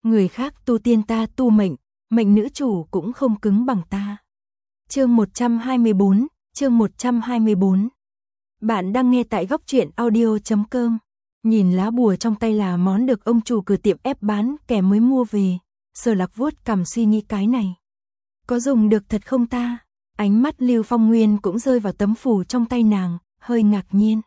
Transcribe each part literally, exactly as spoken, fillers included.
người khác tu tiên ta tu mệnh, mệnh nữ chủ cũng không cứng bằng ta. Chương một trăm hai mươi bốn, chương một trăm hai mươi bốn. Bạn đang nghe tại góc truyện audio chấm com. Nhìn lá bùa trong tay là món được ông chủ cửa tiệm ép bán kẻ mới mua về, Sở Lạc vuốt cằm suy nghĩ cái này. Có dùng được thật không ta? Ánh mắt Lưu Phong Nguyên cũng rơi vào tấm phù trong tay nàng, hơi ngạc nhiên.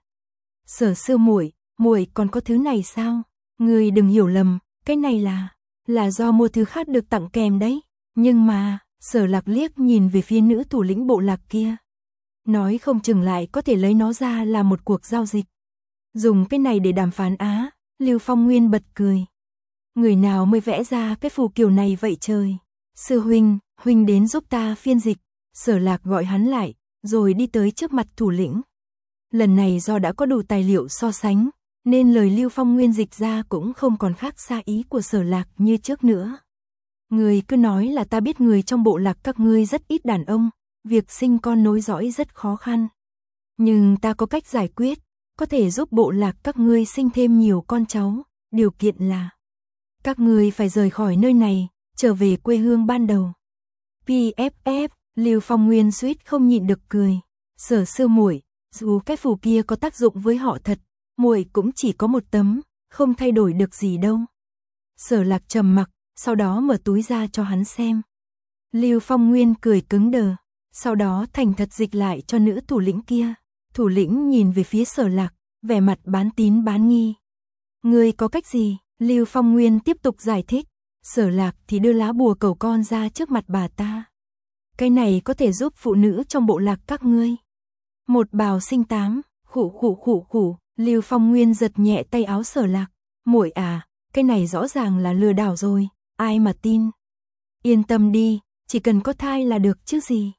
Sở sư muội, muội còn có thứ này sao? Ngươi đừng hiểu lầm, cái này là là do mua thứ khác được tặng kèm đấy. Nhưng mà, Sở Lạc liếc nhìn về phía nữ thủ lĩnh bộ lạc kia. Nói không chừng lại có thể lấy nó ra là một cuộc giao dịch. Dùng cái này để đàm phán á, Lưu Phong Nguyên bật cười. Người nào mới vẽ ra cái phù kiểu này vậy trời? Sư huynh, huynh đến giúp ta phiên dịch. Sở Lạc gọi hắn lại, rồi đi tới trước mặt thủ lĩnh. Lần này do đã có đủ tài liệu so sánh, nên lời Lưu Phong Nguyên dịch ra cũng không còn khác xa ý của Sở Lạc như trước nữa. Người cứ nói là ta biết người trong bộ lạc các ngươi rất ít đàn ông, việc sinh con nối dõi rất khó khăn. Nhưng ta có cách giải quyết, có thể giúp bộ lạc các ngươi sinh thêm nhiều con cháu, điều kiện là các ngươi phải rời khỏi nơi này, trở về quê hương ban đầu. pê ép ép, Lưu Phong Nguyên suýt không nhịn được cười. Sở sư muội, dù cái phù kia có tác dụng với họ thật, muội cũng chỉ có một tấm, không thay đổi được gì đâu. Sở Lạc trầm mặc, sau đó mở túi ra cho hắn xem. Lưu Phong Nguyên cười cứng đờ, sau đó thành thật dịch lại cho nữ thủ lĩnh kia. Thủ lĩnh nhìn về phía Sở Lạc, vẻ mặt bán tín bán nghi. Ngươi có cách gì? Lưu Phong Nguyên tiếp tục giải thích. Sở Lạc thì đưa lá bùa cầu con ra trước mặt bà ta. Cái này có thể giúp phụ nữ trong bộ lạc các ngươi. Một bào sinh tám, khủ khủ khủ khủ, Lưu Phong Nguyên giật nhẹ tay áo Sở Lạc. Muội à, cái này rõ ràng là lừa đảo rồi, ai mà tin. Yên tâm đi, chỉ cần có thai là được chứ gì.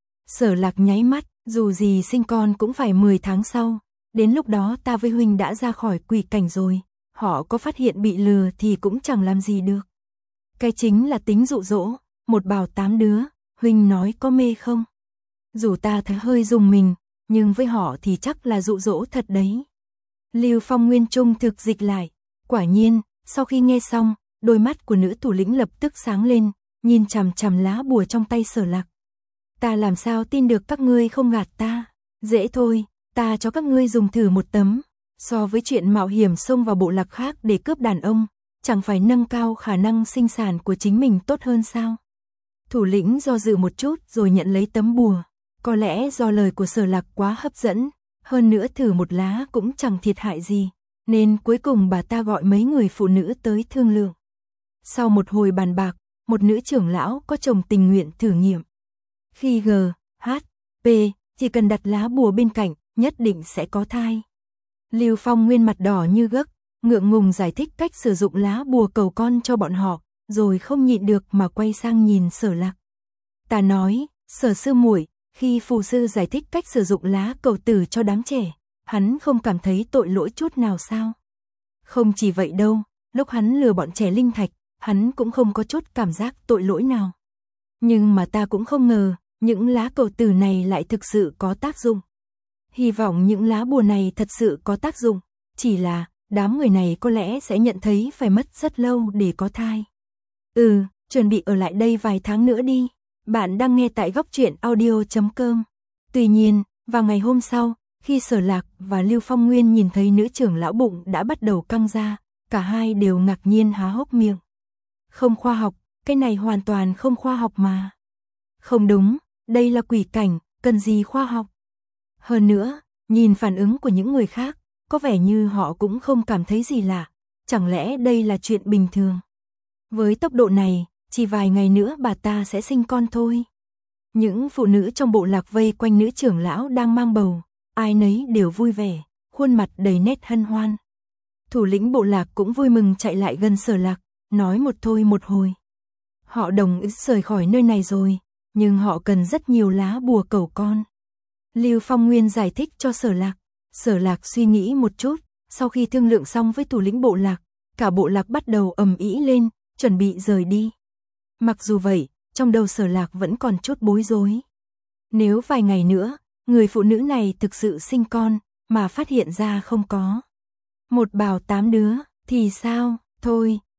Sở Lạc nháy mắt, dù gì sinh con cũng phải mười tháng sau, đến lúc đó ta với huynh đã ra khỏi quỷ cảnh rồi, họ có phát hiện bị lừa thì cũng chẳng làm gì được. Cái chính là tính dụ dỗ, một bào tám đứa, huynh nói có mê không? Dù ta thấy hơi rùng mình, nhưng với họ thì chắc là dụ dỗ thật đấy. Lưu Phong Nguyên trung thực dịch lại, quả nhiên, sau khi nghe xong, đôi mắt của nữ thủ lĩnh lập tức sáng lên, nhìn chằm chằm lá bùa trong tay Sở Lạc. Ta làm sao tin được các ngươi không gạt ta? Dễ thôi, ta cho các ngươi dùng thử một tấm, so với chuyện mạo hiểm xông vào bộ lạc khác để cướp đàn ông, chẳng phải nâng cao khả năng sinh sản của chính mình tốt hơn sao? Thủ lĩnh do dự một chút rồi nhận lấy tấm bùa, có lẽ do lời của Sở Lạc quá hấp dẫn, hơn nữa thử một lá cũng chẳng thiệt hại gì, nên cuối cùng bà ta gọi mấy người phụ nữ tới thương lượng. Sau một hồi bàn bạc, một nữ trưởng lão có chồng tình nguyện thử nghiệm. Khi G, H, P, chỉ cần đặt lá bùa bên cạnh, nhất định sẽ có thai. Lưu Phong Nguyên mặt đỏ như gấc, ngượng ngùng giải thích cách sử dụng lá bùa cầu con cho bọn họ, rồi không nhịn được mà quay sang nhìn Sở Lạc. Ta nói, Sở sư muội, khi phù sư giải thích cách sử dụng lá cầu tử cho đám trẻ, hắn không cảm thấy tội lỗi chút nào sao? Không chỉ vậy đâu, lúc hắn lừa bọn trẻ linh thạch, hắn cũng không có chút cảm giác tội lỗi nào. Nhưng mà ta cũng không ngờ, những lá cầu tử này lại thực sự có tác dụng. Hy vọng những lá bùa này thật sự có tác dụng, chỉ là đám người này có lẽ sẽ nhận thấy phải mất rất lâu để có thai. Ừ, chuẩn bị ở lại đây vài tháng nữa đi. Bạn đang nghe tại góc truyện audio chấm com. Tuy nhiên, vào ngày hôm sau, khi Sở Lạc và Lưu Phong Nguyên nhìn thấy nữ trưởng lão bụng đã bắt đầu căng ra, cả hai đều ngạc nhiên há hốc miệng. Không khoa học, cái này hoàn toàn không khoa học mà. Không đúng, đây là quỷ cảnh, cần gì khoa học. Hơn nữa, nhìn phản ứng của những người khác, có vẻ như họ cũng không cảm thấy gì lạ, chẳng lẽ đây là chuyện bình thường. Với tốc độ này, chỉ vài ngày nữa bà ta sẽ sinh con thôi. Những phụ nữ trong bộ lạc vây quanh nữ trưởng lão đang mang bầu, ai nấy đều vui vẻ, khuôn mặt đầy nét hân hoan. Thủ lĩnh bộ lạc cũng vui mừng chạy lại gần Sở Lạc, nói một thôi một hồi. Họ đồng ý rời khỏi nơi này rồi, nhưng họ cần rất nhiều lá bùa cầu con. Lưu Phong Nguyên giải thích cho Sở Lạc. Sở Lạc suy nghĩ một chút, sau khi thương lượng xong với thủ lĩnh bộ lạc, cả bộ lạc bắt đầu ầm ĩ lên, chuẩn bị rời đi. Mặc dù vậy, trong đầu Sở Lạc vẫn còn chút bối rối. Nếu vài ngày nữa, người phụ nữ này thực sự sinh con, mà phát hiện ra không có một bào tám đứa, thì sao? Thôi,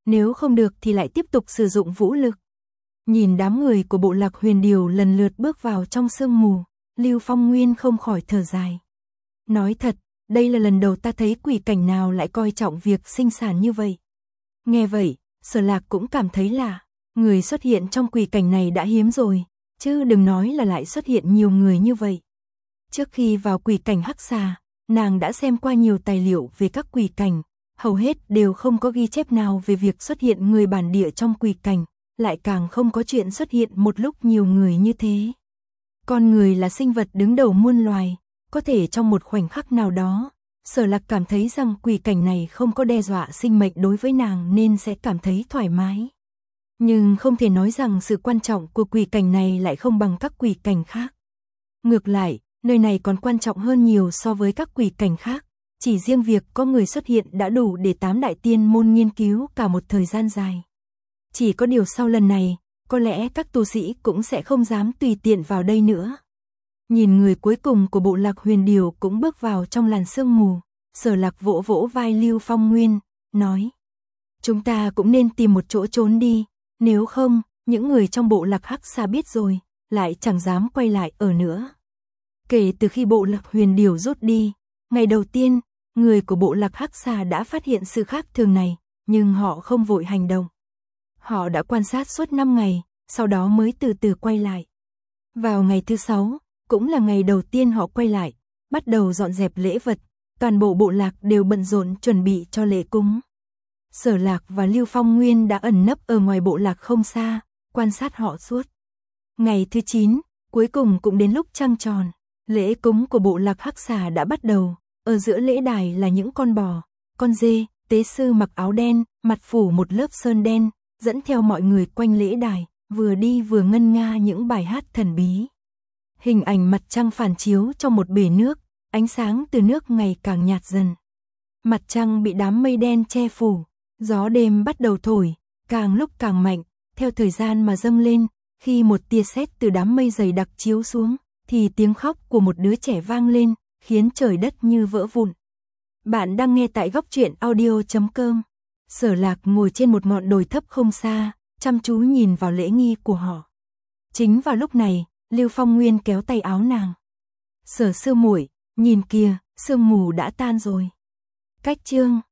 nếu không được thì lại tiếp tục sử dụng vũ lực. Nhìn đám người của bộ lạc huyền điều lần lượt bước vào trong sương mù, Lưu Phong Nguyên không khỏi thở dài. Nói thật, đây là lần đầu ta thấy quỷ cảnh nào lại coi trọng việc sinh sản như vậy. Nghe vậy, Sở Lạc cũng cảm thấy lạ, người xuất hiện trong quỷ cảnh này đã hiếm rồi, chứ đừng nói là lại xuất hiện nhiều người như vậy. Trước khi vào quỷ cảnh Hắc Xà, nàng đã xem qua nhiều tài liệu về các quỷ cảnh, hầu hết đều không có ghi chép nào về việc xuất hiện người bản địa trong quỷ cảnh, lại càng không có chuyện xuất hiện một lúc nhiều người như thế. Con người là sinh vật đứng đầu muôn loài, có thể trong một khoảnh khắc nào đó, Sở Lạc cảm thấy rằng quỷ cảnh này không có đe dọa sinh mệnh đối với nàng nên sẽ cảm thấy thoải mái. Nhưng không thể nói rằng sự quan trọng của quỷ cảnh này lại không bằng các quỷ cảnh khác. Ngược lại, nơi này còn quan trọng hơn nhiều so với các quỷ cảnh khác, chỉ riêng việc có người xuất hiện đã đủ để tám đại tiên môn nghiên cứu cả một thời gian dài. Chỉ có điều sau lần này, có lẽ các tu sĩ cũng sẽ không dám tùy tiện vào đây nữa. Nhìn người cuối cùng của bộ lạc huyền điều cũng bước vào trong làn sương mù, Sở Lạc vỗ vỗ vai Lưu Phong Nguyên, nói: chúng ta cũng nên tìm một chỗ trốn đi, nếu không, những người trong bộ lạc Hắc Xà biết rồi, lại chẳng dám quay lại ở nữa. Kể từ khi bộ lạc huyền điều rút đi, ngày đầu tiên, người của bộ lạc Hắc Xà đã phát hiện sự khác thường này, nhưng họ không vội hành động. Họ đã quan sát suốt năm ngày, sau đó mới từ từ quay lại. Vào ngày thứ sáu, cũng là ngày đầu tiên họ quay lại, bắt đầu dọn dẹp lễ vật, toàn bộ bộ lạc đều bận rộn chuẩn bị cho lễ cúng. Sở Lạc và Lưu Phong Nguyên đã ẩn nấp ở ngoài bộ lạc không xa, quan sát họ suốt. Ngày thứ chín, cuối cùng cũng đến lúc trăng tròn, lễ cúng của bộ lạc Hắc Xà đã bắt đầu, ở giữa lễ đài là những con bò, con dê, tế sư mặc áo đen, mặt phủ một lớp sơn đen, dẫn theo mọi người quanh lễ đài, vừa đi vừa ngân nga những bài hát thần bí. Hình ảnh mặt trăng phản chiếu trong một bể nước, ánh sáng từ nước ngày càng nhạt dần. Mặt trăng bị đám mây đen che phủ, gió đêm bắt đầu thổi, càng lúc càng mạnh, theo thời gian mà dâng lên, khi một tia sét từ đám mây dày đặc chiếu xuống, thì tiếng khóc của một đứa trẻ vang lên, khiến trời đất như vỡ vụn. Bạn đang nghe tại góc truyện audio chấm com. Sở Lạc ngồi trên một ngọn đồi thấp không xa, chăm chú nhìn vào lễ nghi của họ. Chính vào lúc này, Lưu Phong Nguyên kéo tay áo nàng. Sở sư muội, nhìn kìa, sương mù đã tan rồi. Cách chương